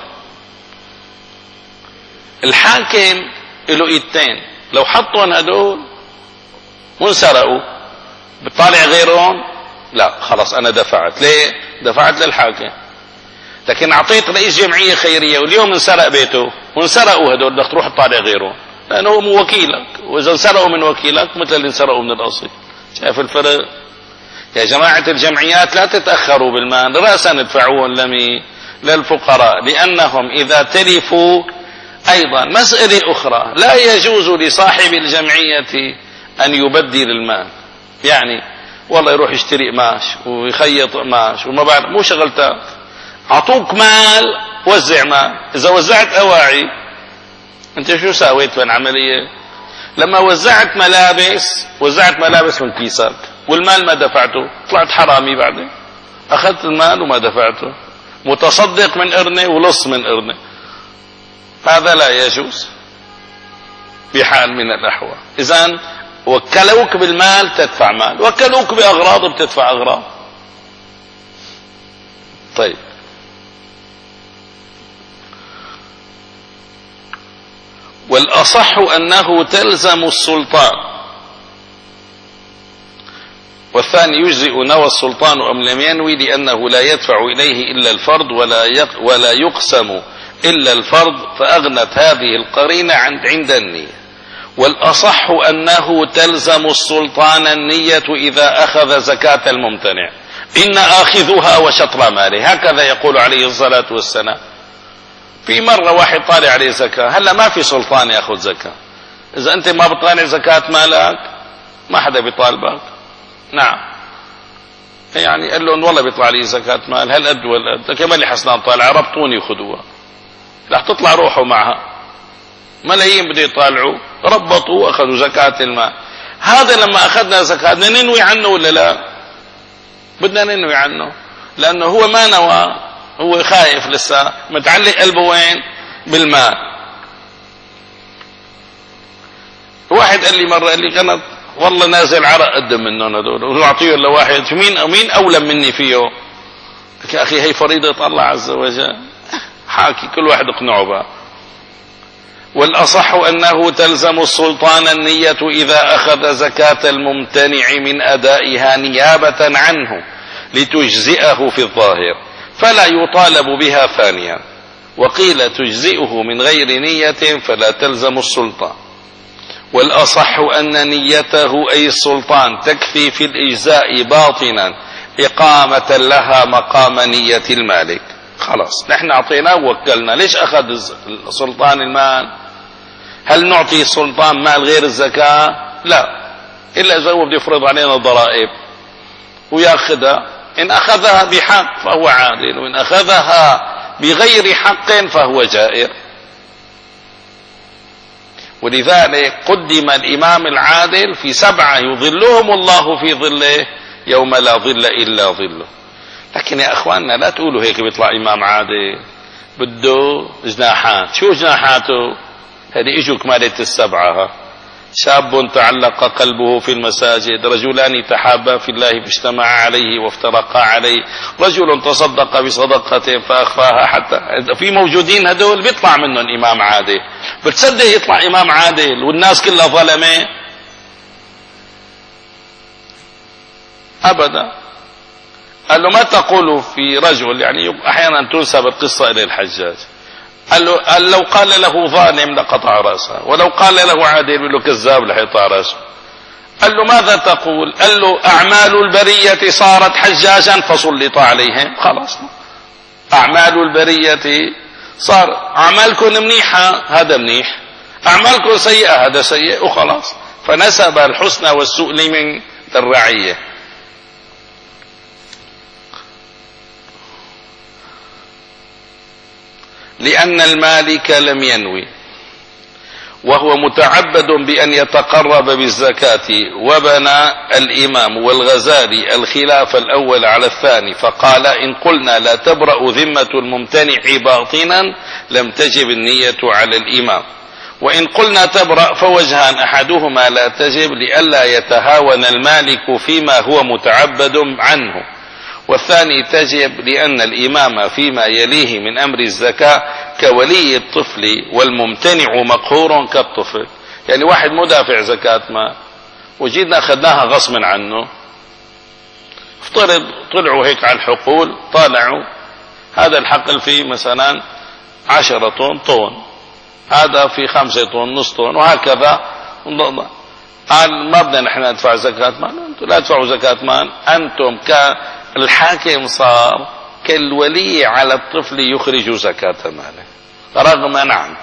الحاكم له إيدتين، لو حطوا هدول وانسرقوا بتطالع غيرهم؟ لا، خلاص أنا دفعت. ليه؟ دفعت للحاكم. لكن أعطيت رئيس جمعية خيرية واليوم انسرق بيته وانسرقوا هدول، بدك تروح تطالع غيره لأنه هو مو وكيلك، وإذا انسرقوا من وكيلك مثل اللي انسرقوا من الأصل. شايف الفرق؟ يا جماعة الجمعيات لا تتأخروا بالمال، رأسا ادفعوهم لمي للفقراء، لأنهم إذا تلفوا. أيضا مسألة أخرى، لا يجوز لصاحب الجمعية أن يبدل المال. يعني والله يروح يشتري قماش ويخيط قماش وما بعد، مو شغلتك. عطوك مال وزع مال. إذا وزعت أواعي أنت شو سويت بالعملية؟ لما وزعت ملابس وزعت ملابس من كيسك والمال ما دفعته، طلعت حرامي بعدين. أخذت المال وما دفعته، متصدق من قرنة ولص من قرنة. هذا لا يجوز بحال من الأحوال. إذن وكلوك بالمال تدفع مال، وكلوك بأغراض بتدفع أغراض. طيب، والأصح أنه تلزم السلطان، والثاني يجزئ نوى السلطان أم لم ينوي، لأنه لا يدفع إليه إلا الفرض ولا ولا يقسم إلا الفرض، فأغنت هذه القرينة عند النية. والأصح أنه تلزم السلطان النية إذا أخذ زكاة الممتنع، إن آخذها وشطر ماله، هكذا يقول عليه الصلاة والسلام. في مرة واحد طالع عليه زكاة، هلا ما في سلطان يأخذ زكاة. إذا أنت ما بتطالع زكاة مالك ما حدا بيطالبك. نعم، يعني قال لهم والله بيطلع لي زكاة مال هالقد والقد، كمان اللي حسنان طالع ربطوني وخذوها، رح تطلع روحوا معها. ملايين بده يطالعوا، ربطوا واخذوا زكاة المال. هذا لما اخذنا زكاة بدنا ننوي عنه ولا لا؟ بدنا ننوي عنه، لانه هو ما نوى، هو خايف لسه، متعلق قلبه وين؟ بالمال. واحد قال لي مرة، قال لي كانت والله نازل عرق قدم منهم هذول، ونعطيه لواحد، مين مين اولى مني فيه؟ يا اخي هي فريضة الله عز وجل، حاكي كل واحد اقنعه بها. والأصح أنه تلزم السلطان النية إذا أخذ زكاة الممتنع من أدائها نيابة عنه لتجزئه في الظاهر، فلا يطالب بها ثانيا. وقيل تجزئه من غير نية فلا تلزم السلطان. والأصح أن نيته أي السلطان تكفي في الإجزاء باطنا إقامة لها مقام نية المالك. خلاص نحن أعطيناه ووكلنا، ليش أخذ السلطان المال؟ هل نعطي السلطان مال غير الزكاة؟ لا، إلا إذا هو بده يفرض علينا الضرائب ويأخذها. إن أخذها بحق فهو عادل، وإن أخذها بغير حق فهو جائر. ولذلك قدم الإمام العادل في سبعة يظلهم الله في ظله يوم لا ظل إلا ظله. لكن يا أخواننا لا تقولوا هيك بيطلع إمام عادل بده جناحات. شو جناحاته؟ هذه إجوا كمالة السبعة: شاب تعلق قلبه في المساجد، رجلان تحابا في الله فاجتمعا عليه وافترقا عليه، رجل تصدق بصدقة فأخفاها. حتى في موجودين هدول بيطلع منهم إمام عادل. بتصدق يطلع إمام عادل والناس كلها ظلمة؟ أبدا. قال له: ما تقول في رجل، يعني أحيانا تنسب القصة إلى الحجاج، قال له: قال لو قال له ظالم لقطع رأسه، ولو قال له عادل يقول له كذاب لحيطع رأسه. قال له: ماذا تقول؟ قال له: أعمال البرية صارت حجاجا فسلط عليهم. خلاص، أعمال البرية صار أعمالكم منيحة هذا منيح، أعمالكم سيئة هذا سيء، وخلاص. فنسب الحسن والسوء لمن؟ للرعية. لأن المالك لم ينوي وهو متعبد بأن يتقرب بالزكاة. وبنى الإمام والغزالي الخلاف الأول على الثاني فقال: إن قلنا لا تبرأ ذمة الممتنع باطنا لم تجب النية على الإمام، وإن قلنا تبرأ فوجهان: أحدهما لا تجب لئلا يتهاون المالك فيما هو متعبد عنه، والثاني تجب لأن الإمام فيما يليه من أمر الزكاة كولي الطفل والممتنع مقهور كالطفل. يعني واحد مدافع زكاة ما وجينا أخذناها غصبا عنه، افترض طلعوا هيك على الحقول، طالعوا هذا الحقل فيه مثلا عشرة طن طن، هذا في خمسة طن نص طن، وهكذا. قال: ما بدنا نحن ندفع زكاة مال. أنتم لا تدفعوا زكاة مال، أنتم كالحاكم صار كالولي على الطفل يخرج زكاة ماله رغما عنكم.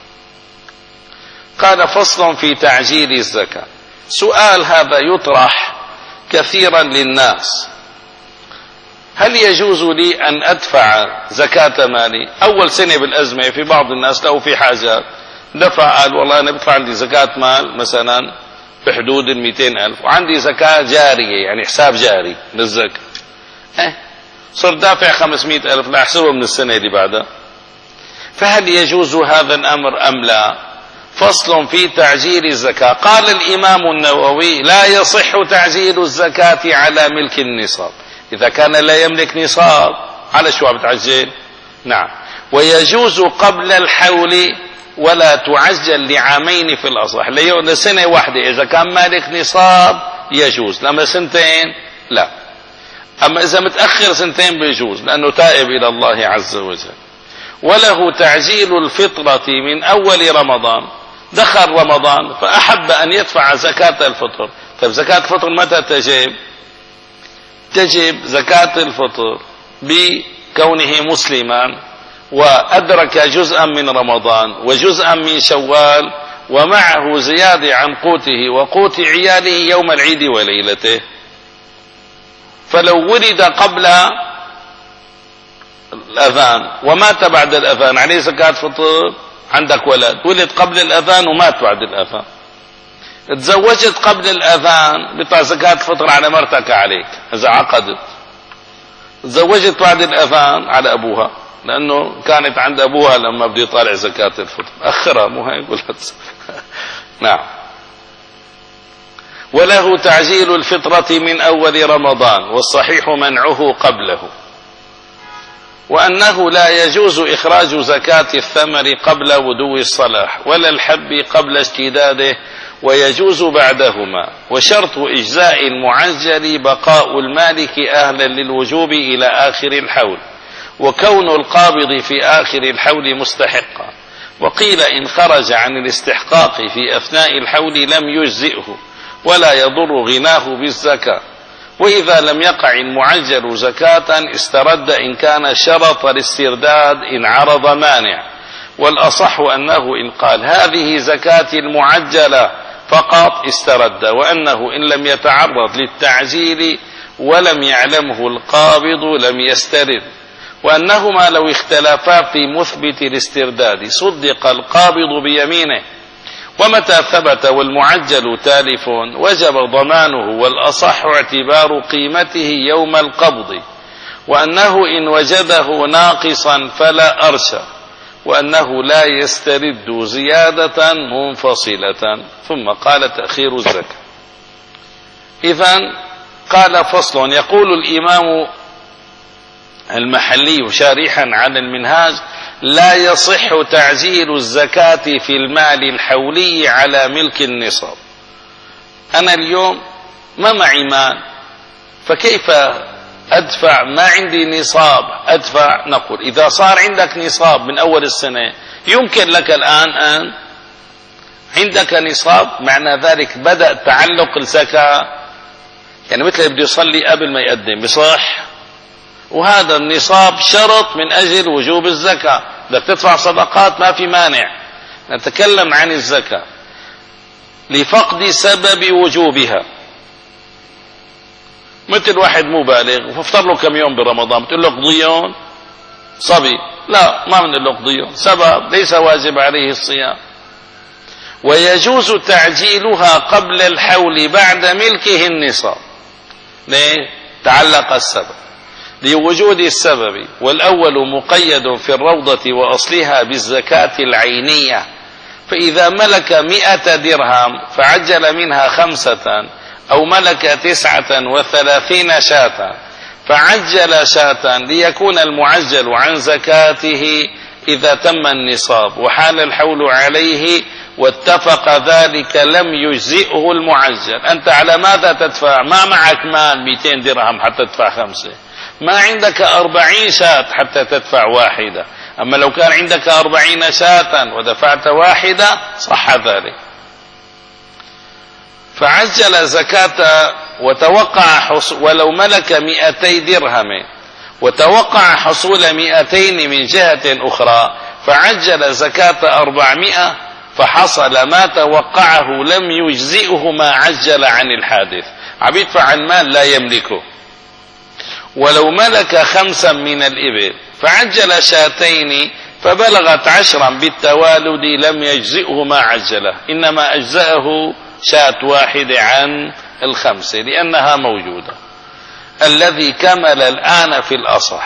قال: فصل في تعجيل الزكاة. سؤال هذا يطرح كثيرا للناس: هل يجوز لي أن أدفع زكاة مالي؟ أول سنة بالأزمة في بعض الناس لو في حاجات دفع، قال: والله أنا بدفع عندي زكاة مال مثلا بحدود المئتين ألف، وعندي زكاة جارية يعني حساب جاري للزكاة، اه صرت دافع خمسمائة ألف لا أحسبه من السنة اللي بعدها. فهل يجوز هذا الأمر أم لا؟ فصل في تعجيل الزكاة. قال الإمام النووي: لا يصح تعجيل الزكاة على ملك النصاب. إذا كان لا يملك نصاب على شو عم تعجل؟ نعم. ويجوز قبل الحول ولا تعجل لعامين في الأصح، لسنة واحدة إذا كان مالك نصاب يجوز، لما سنتين لا. أما إذا متأخر سنتين بيجوز لأنه تائب إلى الله عز وجل. وله تعجيل الفطرة من أول رمضان، دخل رمضان فأحب أن يدفع زكاة الفطر. طيب زكاة الفطر متى تجب؟ تجب زكاة الفطر بكونه مسلما وأدرك جزءا من رمضان وجزءا من شوال ومعه زيادة عن قوته وقوت عياله يوم العيد وليلته. فلو ولد قبل الأذان ومات بعد الأذان عليه زكاة فطر. عندك ولد ولد قبل الأذان ومات بعد الأذان، تزوجت قبل الأذان بيطلع زكاة فطر على مرتك عليك إذا عقدت. تزوجت بعد الأذان على أبوها لأنه كانت عند أبوها لما بده يطالع زكاة الفطر، أخرها مو هيك ولا نعم. وله تعجيل الفطرة من أول رمضان والصحيح منعه قبله. وأنه لا يجوز إخراج زكاة الثمر قبل بدو الصلاح ولا الحب قبل اشتداده، ويجوز بعدهما. وشرط إجزاء المعجل بقاء المالك أهلا للوجوب إلى آخر الحول، وكون القابض في آخر الحول مستحقا. وقيل إن خرج عن الاستحقاق في أثناء الحول لم يجزئه ولا يضر غناه بالزكاة. وإذا لم يقع المعجل زكاة استرد إن كان شرط الاسترداد إن عرض مانع. والأصح أنه إن قال هذه زكاة المعجلة فقط استرد، وأنه إن لم يتعرض للتعجيل ولم يعلمه القابض لم يسترد، وأنهما لو اختلفا في مثبت الاسترداد صدق القابض بيمينه، ومتى ثبت والمعجل تالف وجب ضمانه، والأصح اعتبار قيمته يوم القبض، وأنه إن وجده ناقصا فلا أرشى، وأنه لا يسترد زيادة منفصلة. ثم قال تأخير الزكاة. إذن قال فصل. يقول الإمام المحلي شارحا على المنهاج: لا يصح تعجيل الزكاة في المال الحولي على ملك النصاب. أنا اليوم ما معي مال، فكيف أدفع؟ ما عندي نصاب أدفع. نقول إذا صار عندك نصاب من أول السنة يمكن لك الآن أن عندك نصاب، معنى ذلك بدأ تعلق الزكاة، يعني مثل بده يصلي قبل ما يقدم بصح، وهذا النصاب شرط من أجل وجوب الزكاة. بدك تدفع صدقات ما في مانع، نتكلم عن الزكاة لفقد سبب وجوبها. مثل واحد مبالغ وفطر له كم يوم برمضان، بتقول له قضيون صبي؟ لا، ما بنقول له قضيون، سبب ليس واجب عليه الصيام. ويجوز تعجيلها قبل الحول بعد ملكه النصاب. ليه؟ تعلق السبب لوجود السبب، والأول مقيد في الروضة وأصلها بالزكاة العينية. فإذا ملك مئة درهم فعجل منها خمسة، أو ملك تسعة وثلاثين شاة فعجل شاة، ليكون المعجل عن زكاته إذا تم النصاب وحال الحول عليه واتفق ذلك لم يجزئه المعجل. أنت على ماذا تدفع؟ ما معك مال مئتين درهم حتى تدفع خمسة، ما عندك أربعين شاة حتى تدفع واحدة. أما لو كان عندك أربعين شاة ودفعت واحدة صح ذلك. فعجل زكاة وتوقع حصول، ولو ملك مئتي درهم وتوقع حصول مئتين من جهة أخرى فعجل زكاة أربعمائة فحصل ما توقعه لم يجزئه ما عجل عن الحادث. عم يدفع المال لا يملكه. ولو ملك خمسا من الإبل فعجل شاتين فبلغت عشرا بالتوالد لم يجزئه ما عجله، إنما أجزأه شاة واحدة عن الخمسة لأنها موجودة. الذي كمل الآن في الأصح.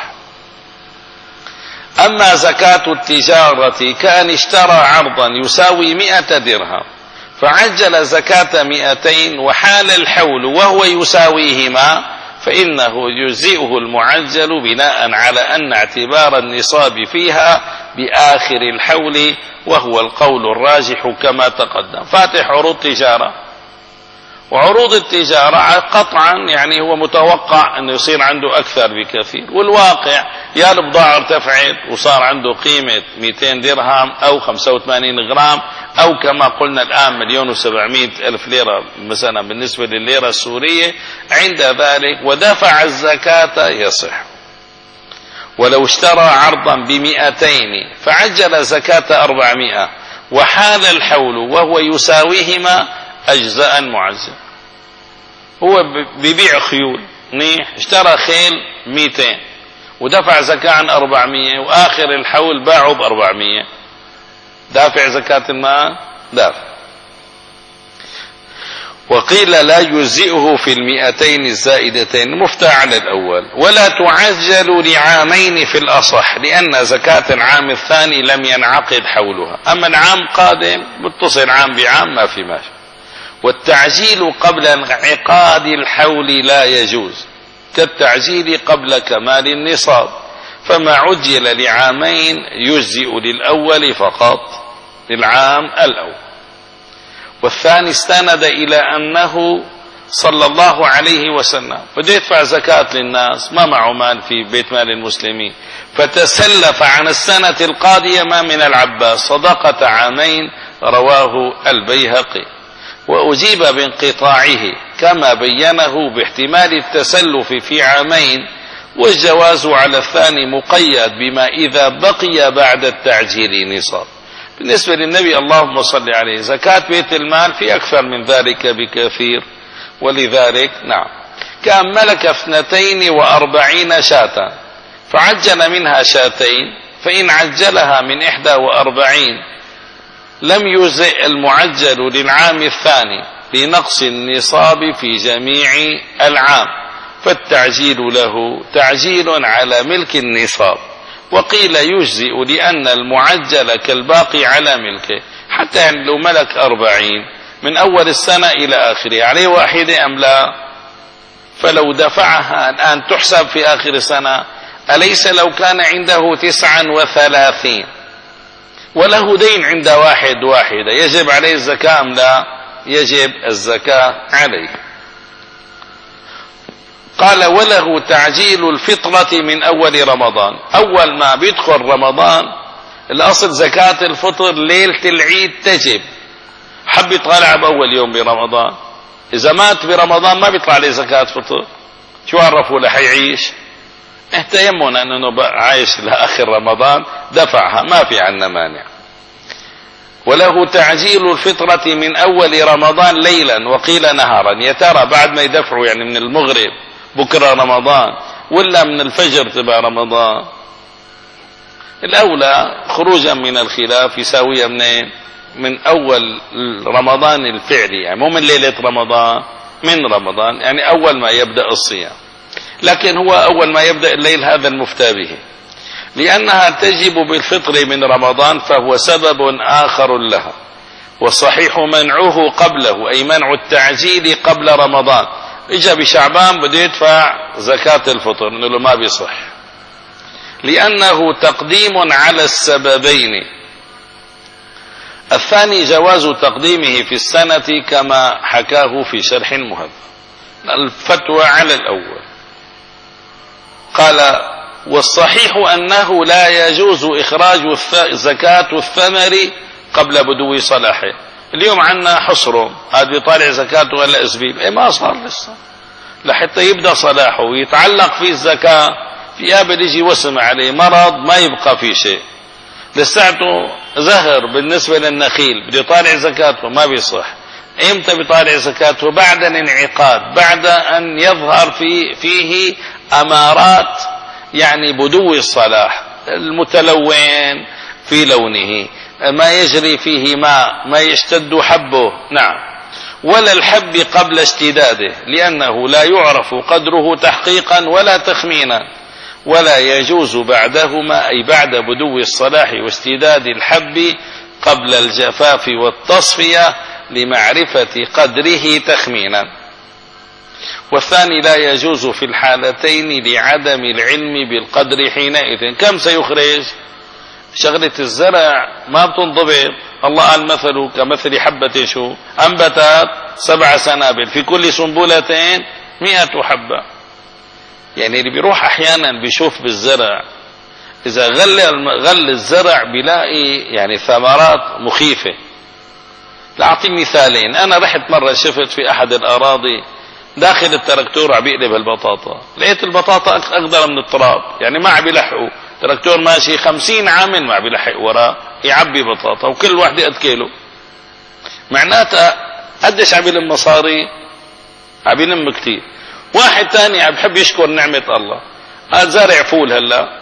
أما زكاة التجارة كأن اشترى عرضا يساوي مئة درهم فعجل زكاة مئتين وحال الحول وهو يساويهما فإنه يجزئه المعجل بناء على أن اعتبار النصاب فيها بآخر الحول، وهو القول الراجح كما تقدم. فاتح عروض تجارة، وعروض التجارة قطعا يعني هو متوقع أن يصير عنده أكثر بكثير، والواقع يا البضاعة ارتفعت وصار عنده قيمة مئتين درهم أو خمسة وثمانين غرام أو كما قلنا الآن مليون وسبعمائة ألف ليرة مثلا بالنسبة للليرة السورية، عند ذلك ودفع الزكاة يصح. ولو اشترى عرضا بمئتين فعجل زكاة أربعمائة وحال الحول وهو يساويهما أجزاء معجل. هو ببيع خيول، منيح، اشترى خيل مئتين ودفع زكاة عن أربعمائة وآخر الحول باعه بأربعمائة، دافع زكاة المال؟ دافع. وقيل لا يجزئه في المئتين الزائدتين، مفتى على الأول. ولا تعجل لعامين في الأصح لأن زكاة العام الثاني لم ينعقد حولها، أما العام قادم متصل عام بعام ما في ماشي. والتعجيل قبل انعقاد الحول لا يجوز كالتعجيل قبل كمال النصاب، فما عجل لعامين يجزئ للأول فقط، للعام الأول. والثاني استند إلى أنه صلى الله عليه وسلم بده يدفع زكاة للناس، ما معه مال في بيت مال المسلمين، فتسلف عن السنة القادمة ما من العباس صدقة عامين، رواه البيهقي. وأجيب بانقطاعه كما بينه باحتمال التسلف في عامين، والجواز على الثاني مقيد بما إذا بقي بعد التعجيل نصاب. بالنسبة للنبي اللهم صل عليه زكاة بيت المال في أكثر من ذلك بكثير، ولذلك نعم كان ملك اثنتين وأربعين شاة فعجل منها شاتين، فإن عجلها من إحدى وأربعين لم يجزئ المعجل للعام الثاني لنقص النصاب في جميع العام، فالتعجيل له تعجيل على ملك النصاب. وقيل يجزئ لأن المعجل كالباقي على ملكه، حتى لو ملك أربعين من أول السنة إلى آخرها عليه واحدة أم لا، فلو دفعها الآن تحسب في آخر السنة. أليس لو كان عنده تسعا وثلاثين وله دين عند واحد واحدة يجب عليه الزكاة أم لا؟ يجب الزكاة عليه. قال وله تعجيل الفطرة من أول رمضان، أول ما بيدخل رمضان الأصل زكاة الفطر ليلة العيد تجب، حب يطالع بأول يوم برمضان، إذا مات برمضان ما بيطلع عليه زكاة فطر، شو عرفوا له حيعيش؟ اهتيمنا أنه عايش لآخر رمضان دفعها، ما في عنا مانع. وله تعجيل الفطرة من أول رمضان ليلا وقيل نهارا، يا ترى بعد ما يدفعوا يعني من المغرب بكرة رمضان ولا من الفجر تبع رمضان؟ الأولى خروجا من الخلاف يساويها منين؟ من أول رمضان الفعلي، يعني مو من ليلة رمضان، من رمضان يعني أول ما يبدأ الصيام، لكن هو أول ما يبدأ الليل هذا المفتى به، لأنها تجب بالفطر من رمضان فهو سبب آخر لها، والصحيح منعه قبله، أي منع التعجيل قبل رمضان. إجا بشعبان بده يدفع زكاة الفطر، نقول له ما بيصح، لأنه تقديم على السببين. الثاني جواز تقديمه في السنة كما حكاه في شرح المهذب. الفتوى على الأول. قال والصحيح أنه لا يجوز إخراج زكاة الثمر قبل بدو صلاحه. اليوم عنا حصره، هذا بيطالع زكاته ولا أزبيب، إيه ما صار لسه لحتى يبدأ صلاحه ويتعلق فيه الزكاة، في قابل يجي وسم عليه مرض ما يبقى فيه شيء، لساعته زهر بالنسبة للنخيل بده يطالع زكاته ما بيصح. امتى بيطالع زكاته؟ بعد الانعقاد، بعد أن يظهر في فيه أمارات يعني بدو الصلاح، المتلون في لونه، ما يجري فيه ماء، ما يشتد حبه، نعم. ولا الحب قبل اشتداده، لأنه لا يعرف قدره تحقيقا ولا تخمينا. ولا يجوز بعدهما، أي بعد بدو الصلاح واشتداد الحب قبل الجفاف والتصفية لمعرفة قدره تخمينا. والثاني لا يجوز في الحالتين لعدم العلم بالقدر حينئذ. كم سيخرج؟ شغلة الزرع ما بتنضبط، الله قال مثله كمثل حبة شو أنبتت سبع سنابل في كل سنبلتين مئة حبة. يعني اللي بيروح أحيانا بيشوف بالزرع، إذا غل غل الزرع بيلاقي يعني ثمرات مخيفة. لأعطي مثالين، أنا رحت مرة شفت في أحد الأراضي داخل التراكتور عم بيقلب البطاطا، لقيت البطاطا أقدر من التراب، يعني ما عم بيلحقوا، تراكتور ماشي خمسين عامل ما عم بيلحق وراه يعبي بطاطا وكل واحدة قد كيلو. معناتها قديش عم بيلم مصاري؟ عم بيلم كتير. واحد تاني عم بحب يشكر نعمة الله، قال زارع فول هلا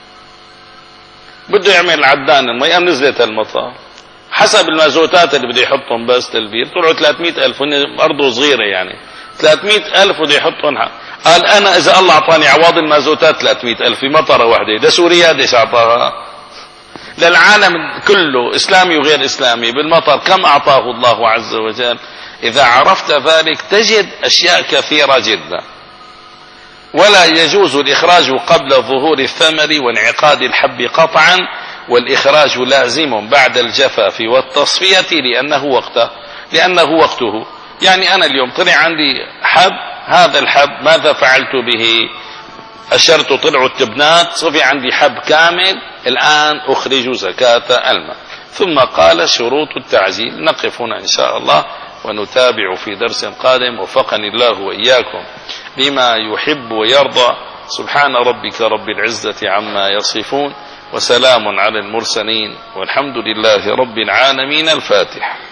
بده يعمل عدان المي، نزلت المطار حسب المازوتات اللي بده يحطهم بس تلبير طلعوا ثلاثمئة ألف، أرضه صغيرة يعني ثلاثمئة ألف بده يحطهم. قال أنا إذا الله أعطاني عواض المازوتات ثلاثمئة ألف في مطرة واحدة، ده سوريا ديش أعطاها للعالم كله إسلامي وغير إسلامي بالمطر، كم أعطاه الله عز وجل. إذا عرفت ذلك تجد أشياء كثيرة جدا. ولا يجوز الإخراج قبل ظهور الثمر وانعقاد الحب قطعا، والإخراج لازم بعد الجفاف والتصفية لأنه وقته لأنه وقته. يعني أنا اليوم طلع عندي حب، هذا الحب ماذا فعلت به؟ أشرت طلعوا التبنات، صفي عندي حب كامل، الآن أخرج زكاة الماء. ثم قال شروط التعزيل. نقف هنا إن شاء الله ونتابع في درس قادم، وفقني الله وإياكم لما يحب ويرضى. سبحان ربك رب العزة عما يصفون، وسلام على المرسلين، والحمد لله رب العالمين. الفاتحة.